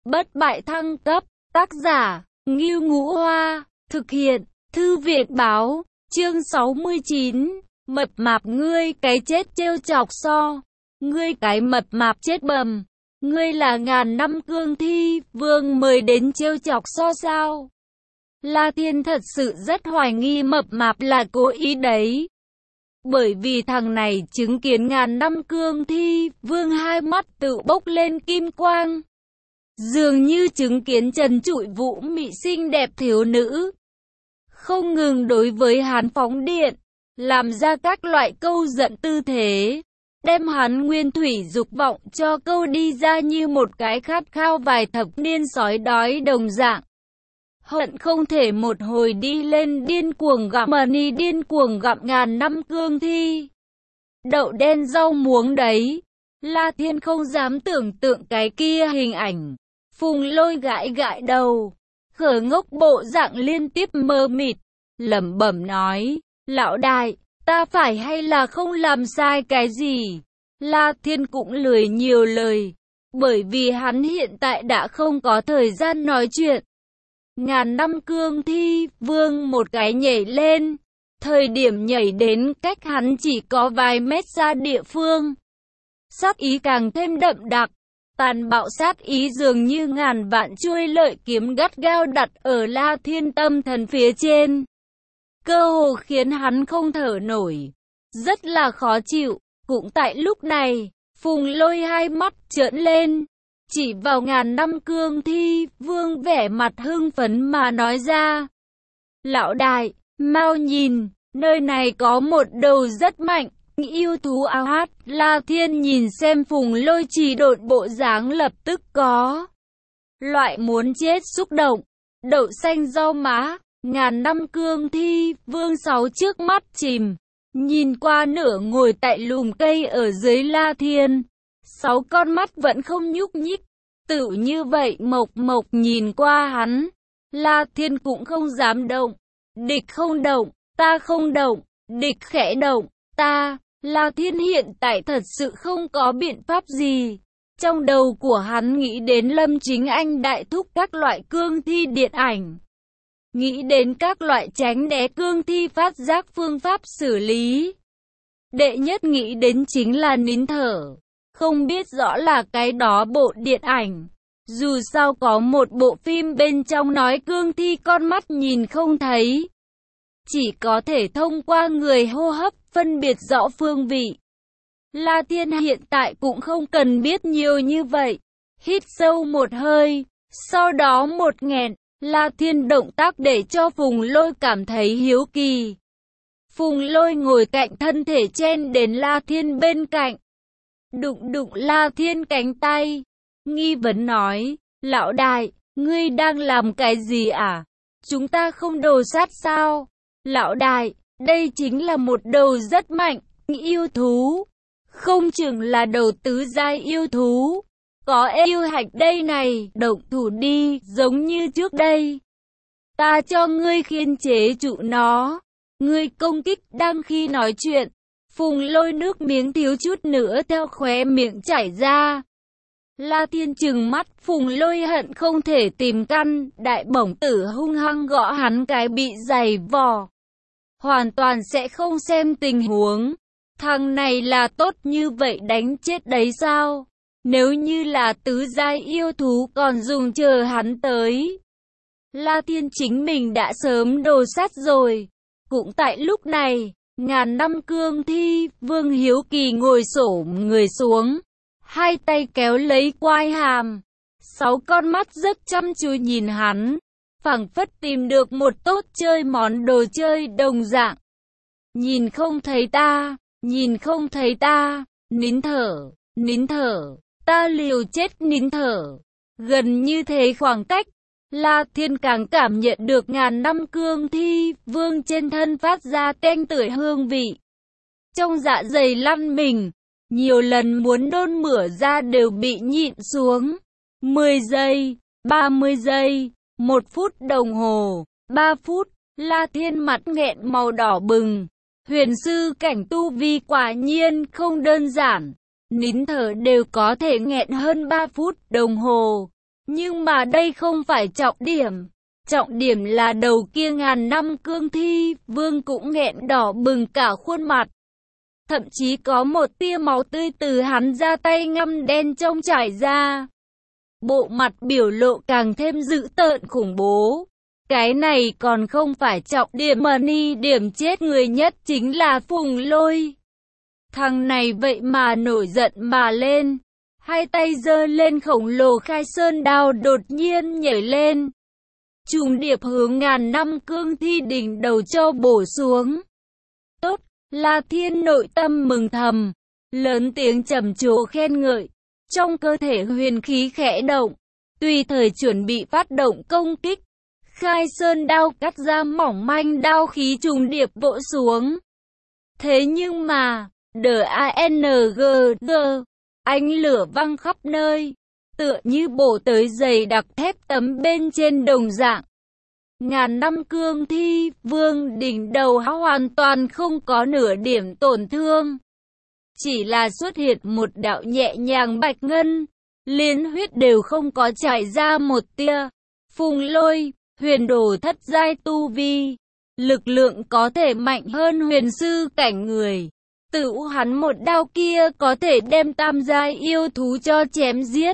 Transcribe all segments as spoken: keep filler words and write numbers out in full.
bất bại thăng cấp, tác giả, Ngưu Ngũ Hoa, thực hiện, Thư viện báo, chương sáu mươi chín, mập mạp ngươi cái chết trêu chọc so, ngươi cái mập mạp chết bầm, ngươi là ngàn năm cương thi, vương mời đến trêu chọc so sao? La Thiên thật sự rất hoài nghi mập mạp là cố ý đấy. Bởi vì thằng này chứng kiến ngàn năm cương thi, vương hai mắt tự bốc lên kim quang. Dường như chứng kiến trần trụi vũ mị xinh đẹp thiếu nữ. Không ngừng đối với hắn phóng điện, làm ra các loại câu giận tư thế. Đem hắn nguyên thủy dục vọng cho câu đi ra như một cái khát khao vài thập niên sói đói đồng dạng. Hận không thể một hồi đi lên điên cuồng gặm mà ni điên cuồng gặm ngàn năm cương thi. Đậu đen rau muống đấy. La Thiên không dám tưởng tượng cái kia hình ảnh. Phùng Lôi gãi gãi đầu, khở ngốc bộ dạng liên tiếp mơ mịt, lẩm bẩm nói, lão đại, ta phải hay là không làm sai cái gì? La Thiên cũng lười nhiều lời, bởi vì hắn hiện tại đã không có thời gian nói chuyện. Ngàn năm cương thi, vương một cái nhảy lên, thời điểm nhảy đến cách hắn chỉ có vài mét xa địa phương. Sát ý càng thêm đậm đặc, tàn bạo sát ý dường như ngàn vạn chuôi lợi kiếm gắt gao đặt ở La Thiên tâm thần phía trên. Cơ hồ khiến hắn không thở nổi, rất là khó chịu. Cũng tại lúc này, Phùng Lôi hai mắt trợn lên, chỉ vào ngàn năm cương thi, vương vẻ mặt hưng phấn mà nói ra. Lão đại, mau nhìn, nơi này có một đầu rất mạnh, yêu thú ao hát. La Thiên nhìn xem Phùng Lôi chỉ độn bộ dáng lập tức có loại muốn chết xúc động, đậu xanh rau má, ngàn năm cương thi, vương sáu trước mắt chìm. Nhìn qua nửa ngồi tại lùm cây ở dưới La Thiên, sáu con mắt vẫn không nhúc nhích, tự như vậy mộc mộc nhìn qua hắn. La Thiên cũng không dám động, địch không động, ta không động, địch khẽ động, ta. La Thiên hiện tại thật sự không có biện pháp gì. Trong đầu của hắn nghĩ đến Lâm Chính Anh đại thúc các loại cương thi điện ảnh. Nghĩ đến các loại tránh né cương thi phát giác phương pháp xử lý. Đệ nhất nghĩ đến chính là nín thở. Không biết rõ là cái đó bộ điện ảnh. Dù sao có một bộ phim bên trong nói cương thi con mắt nhìn không thấy. Chỉ có thể thông qua người hô hấp phân biệt rõ phương vị. La Thiên hiện tại cũng không cần biết nhiều như vậy. Hít sâu một hơi, sau đó một nghẹn. La Thiên động tác để cho Phùng Lôi cảm thấy hiếu kỳ. Phùng Lôi ngồi cạnh thân thể chen đến La Thiên bên cạnh. Đụng đụng La Thiên cánh tay. Nghi vấn nói, lão đại, ngươi đang làm cái gì à? Chúng ta không đồ sát sao? Lão đại, đây chính là một đầu rất mạnh, yêu thú. Không chừng là đầu tứ giai yêu thú. Có yêu hạch đây này, động thủ đi, giống như trước đây. Ta cho ngươi khiên chế trụ nó. Ngươi công kích đang khi nói chuyện. Phùng Lôi nước miếng thiếu chút nữa theo khóe miệng chảy ra. La Thiên trừng mắt, Phùng Lôi hận không thể tìm căn, đại bổng tử hung hăng gõ hắn cái bị dày vò. Hoàn toàn sẽ không xem tình huống. Thằng này là tốt như vậy đánh chết đấy sao? Nếu như là tứ giai yêu thú còn dùng chờ hắn tới. La Thiên chính mình đã sớm đồ sát rồi. Cũng tại lúc này, ngàn năm cương thi, Vương hiếu kỳ ngồi xổm người xuống. Hai tay kéo lấy quai hàm. Sáu con mắt rất chăm chú nhìn hắn. Phảng phất tìm được một tốt chơi món đồ chơi đồng dạng. Nhìn không thấy ta, nhìn không thấy ta, nín thở, nín thở. Ta liều chết nín thở. Gần như thế khoảng cách, La Thiên càng cảm nhận được ngàn năm cương thi, vương trên thân phát ra tanh tưởi hương vị. Trong dạ dày lăn mình, nhiều lần muốn nôn mửa ra đều bị nhịn xuống. mười giây, ba mươi giây, một phút đồng hồ, ba phút, La Thiên mặt nghẹn màu đỏ bừng. Huyền sư cảnh tu vi quả nhiên không đơn giản. Nín thở đều có thể nghẹn hơn ba phút đồng hồ. Nhưng mà đây không phải trọng điểm. Trọng điểm là đầu kia ngàn năm cương thi, vương cũng nghẹn đỏ bừng cả khuôn mặt. Thậm chí có một tia máu tươi từ hắn ra tay ngăm đen trông chảy ra. Bộ mặt biểu lộ càng thêm dữ tợn khủng bố. Cái này còn không phải trọng điểm mà ni điểm chết người nhất chính là Phùng Lôi. Thằng này vậy mà nổi giận mà lên. Hai tay giơ lên khổng lồ khai sơn đao đột nhiên nhảy lên. Trùng điệp hướng ngàn năm cương thi đỉnh đầu cho bổ xuống. Tốt, La Thiên nội tâm mừng thầm. Lớn tiếng trầm trồ khen ngợi. Trong cơ thể huyền khí khẽ động. Tùy thời chuẩn bị phát động công kích. Khai sơn đao cắt ra mỏng manh đao khí trùng điệp vỗ xuống. Thế nhưng mà, đờ a en giê giê, ánh lửa văng khắp nơi, tựa như bổ tới dày đặc thép tấm bên trên đồng dạng. Ngàn năm cương thi, vương đỉnh đầu hoàn toàn không có nửa điểm tổn thương. Chỉ là xuất hiện một đạo nhẹ nhàng bạch ngân, liên huyết đều không có chảy ra một tia. Phùng Lôi, huyền đồ thất giai tu vi, lực lượng có thể mạnh hơn huyền sư cảnh người. Tự hắn một đao kia có thể đem tam giai yêu thú cho chém giết.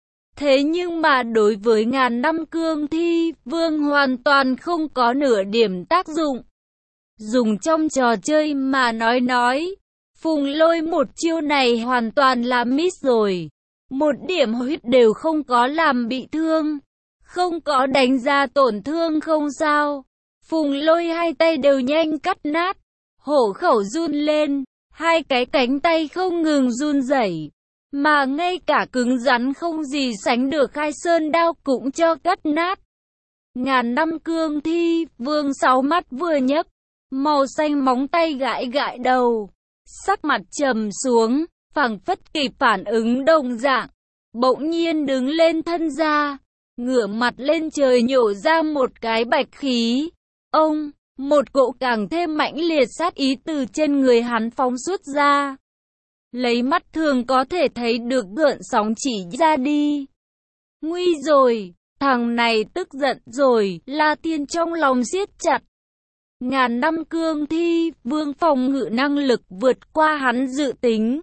Thế nhưng mà đối với ngàn năm cương thi, vương hoàn toàn không có nửa điểm tác dụng. Dùng trong trò chơi mà nói nói, Phùng Lôi một chiêu này hoàn toàn là miss rồi. Một điểm huyết đều không có làm bị thương. Không có đánh ra tổn thương không sao. Phùng Lôi hai tay đều nhanh cắt nát. Hổ khẩu run lên. Hai cái cánh tay không ngừng run rẩy. Mà ngay cả cứng rắn không gì sánh được khai sơn đao cũng cho cắt nát. Ngàn năm cương thi, vương sáu mắt vừa nhấc. Màu xanh móng tay gãi gãi đầu. Sắc mặt trầm xuống, phảng phất kịp phản ứng đồng dạng. Bỗng nhiên đứng lên thân ra. Ngửa mặt lên trời nhổ ra một cái bạch khí. Ông, một cỗ càng thêm mãnh liệt sát ý từ trên người hắn phóng xuất ra. Lấy mắt thường có thể thấy được gợn sóng chỉ ra đi. Nguy rồi, thằng này tức giận rồi, La Thiên trong lòng siết chặt. Ngàn năm cương thi, vương phòng ngự năng lực vượt qua hắn dự tính.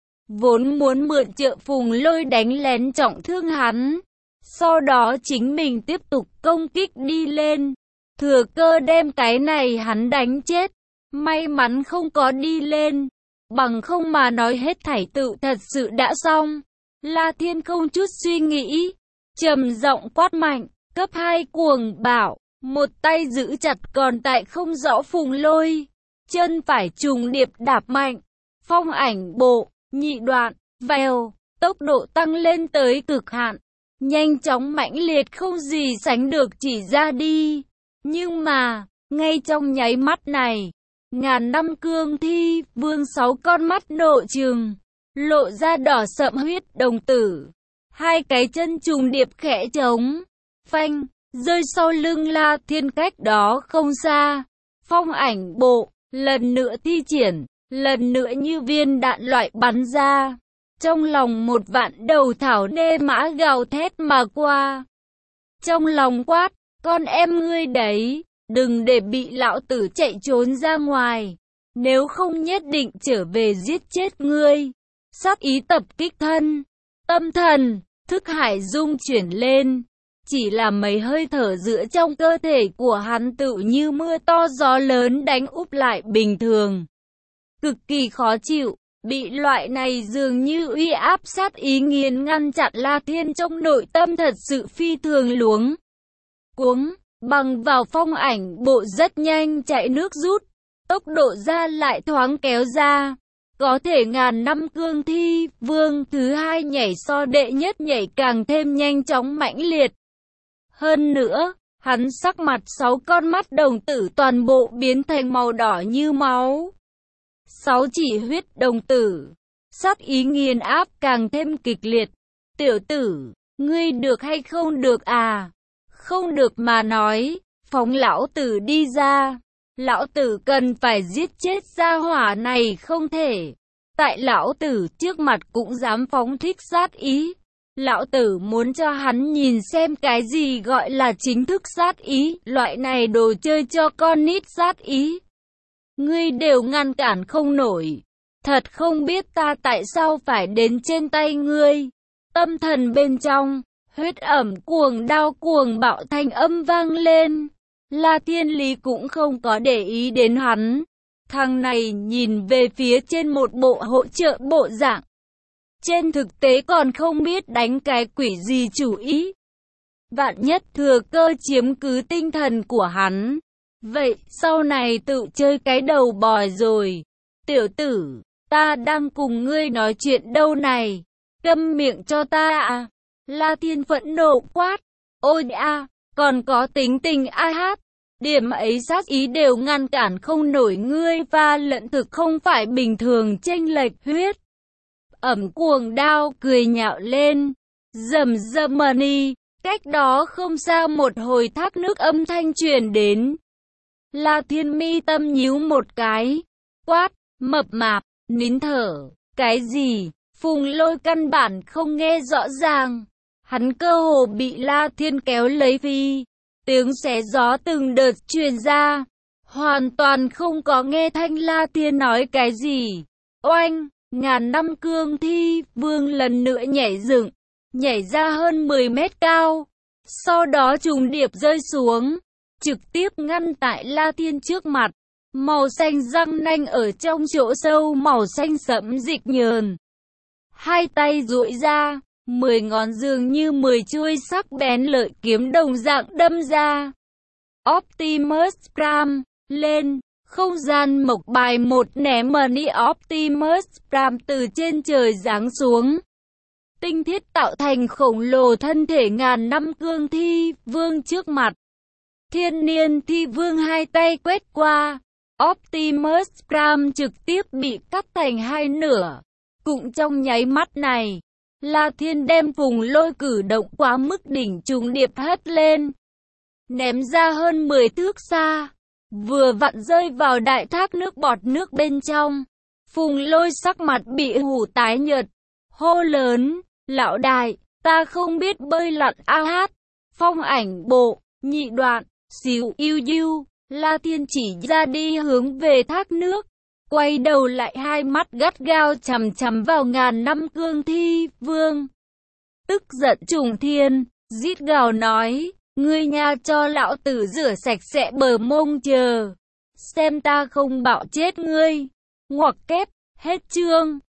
Vốn muốn mượn trợ Phùng Lôi đánh lén trọng thương hắn. Sau đó chính mình tiếp tục công kích đi lên. Thừa cơ đem cái này hắn đánh chết. May mắn không có đi lên. Bằng không mà nói hết thảy tự thật sự đã xong. La Thiên không chút suy nghĩ. Trầm giọng quát mạnh. Cấp hai cuồng bảo. Một tay giữ chặt còn tại không rõ Phùng Lôi. Chân phải trùng điệp đạp mạnh. Phong ảnh bộ. Nhị đoạn. Vèo. Tốc độ tăng lên tới cực hạn. Nhanh chóng mãnh liệt không gì sánh được chỉ ra đi. Nhưng mà, ngay trong nháy mắt này, ngàn năm cương thi, vương sáu con mắt nộ trừng, lộ ra đỏ sậm huyết đồng tử. Hai cái chân trùng điệp khẽ trống, phanh, rơi sau lưng La Thiên cách đó không xa. Phong ảnh bộ, lần nữa thi triển, lần nữa như viên đạn loại bắn ra. Trong lòng một vạn đầu thảo nê mã gào thét mà qua. Trong lòng quát, con em ngươi đấy, đừng để bị lão tử chạy trốn ra ngoài. Nếu không nhất định trở về giết chết ngươi. Sắc ý tập kích thân, tâm thần, thức hải dung chuyển lên. Chỉ là mấy hơi thở giữa trong cơ thể của hắn tự như mưa to gió lớn đánh úp lại bình thường. Cực kỳ khó chịu. Bị loại này dường như uy áp sát ý nghiền ngăn chặn La Thiên trong nội tâm thật sự phi thường luống cuống, bằng vào phong ảnh bộ rất nhanh chạy nước rút, tốc độ ra lại thoáng kéo ra. Có thể ngàn năm cương thi, vương thứ hai nhảy so đệ nhất nhảy càng thêm nhanh chóng mãnh liệt. Hơn nữa, hắn sắc mặt sáu con mắt đồng tử toàn bộ biến thành màu đỏ như máu. Sáu chỉ huyết đồng tử, sát ý nghiền áp càng thêm kịch liệt. Tiểu tử, ngươi được hay không được à? Không được mà nói, phóng lão tử đi ra. Lão tử cần phải giết chết gia hỏa này không thể. Tại lão tử trước mặt cũng dám phóng thích sát ý. Lão tử muốn cho hắn nhìn xem cái gì gọi là chính thức sát ý, loại này đồ chơi cho con nít sát ý. Ngươi đều ngăn cản không nổi. Thật không biết ta tại sao phải đến trên tay ngươi. Tâm thần bên trong, huyết ẩm cuồng đao cuồng bạo thanh âm vang lên. La Thiên Lý cũng không có để ý đến hắn. Thằng này nhìn về phía trên một bộ hỗ trợ bộ dạng. Trên thực tế còn không biết đánh cái quỷ gì chủ ý. Vạn nhất thừa cơ chiếm cứ tinh thần của hắn. Vậy sau này tự chơi cái đầu bò rồi. Tiểu tử, ta đang cùng ngươi nói chuyện đâu này. Câm miệng cho ta à. La Thiên phẫn nộ quát. Ôi a, còn có tính tình ai hát. Điểm ấy sát ý đều ngăn cản không nổi ngươi và lẫn thực không phải bình thường chênh lệch huyết. Ẩm cuồng đao cười nhạo lên. Rầm rầm mani, cách đó không xa một hồi thác nước âm thanh truyền đến. La Thiên mi tâm nhíu một cái. Quát, mập mạp, nín thở. Cái gì? Phùng Lôi căn bản không nghe rõ ràng. Hắn cơ hồ bị La Thiên kéo lấy phi. Tiếng xé gió từng đợt truyền ra. Hoàn toàn không có nghe thanh La Thiên nói cái gì. Oanh, ngàn năm cương thi, vương lần nữa nhảy dựng. Nhảy ra hơn mười mét cao. Sau đó trùng điệp rơi xuống. Trực tiếp ngăn tại La Thiên trước mặt. Màu xanh răng nanh ở trong chỗ sâu màu xanh sẫm dịch nhờn. Hai tay duỗi ra, mười ngón dường như mười chuôi sắc bén lợi kiếm đồng dạng đâm ra. Optimus Prime, lên, không gian mộc bài một ném mini Optimus Prime từ trên trời giáng xuống. Tinh thiết tạo thành khổng lồ thân thể ngàn năm cương thi, vương trước mặt. Thiên niên thi vương hai tay quét qua. Optimus Prime trực tiếp bị cắt thành hai nửa. Cũng trong nháy mắt này, La Thiên đem Phùng Lôi cử động quá mức đỉnh trùng điệp hất lên. Ném ra hơn mười thước xa. Vừa vặn rơi vào đại thác nước bọt nước bên trong. Phùng Lôi sắc mặt bị hủ tái nhợt. Hô lớn, lão đại, ta không biết bơi lặn a hát. Phong ảnh bộ, nhị đoạn, xíu yêu yêu. La Thiên chỉ ra đi hướng về thác nước. Quay đầu lại hai mắt gắt gao chằm chằm vào ngàn năm cương thi vương. Tức giận trùng thiên, rít gào nói, ngươi nha cho lão tử rửa sạch sẽ bờ mông chờ. Xem ta không bạo chết ngươi. Ngoặc kép, hết chương.